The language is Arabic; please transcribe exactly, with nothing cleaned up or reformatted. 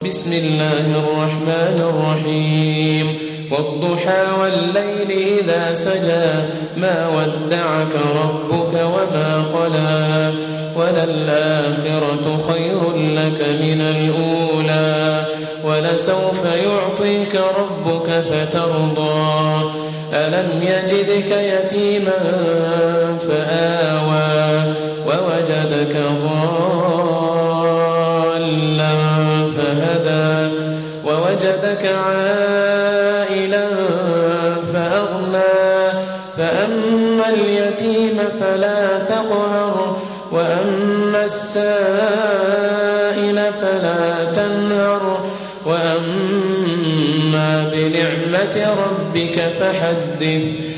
بسم الله الرحمن الرحيم والضحى والليل إذا سجى ما ودعك ربك وما قلى وللآخرة خير لك من الأولى ولسوف يعطيك ربك فترضى ألم يجدك يتيما فآوى ووجدك ضالا فهدى ووجدك عائلا فأغنى فأما اليتيم فلا تقهر وأما السائل فلا تنهر وأما بنعمة ربك فحدث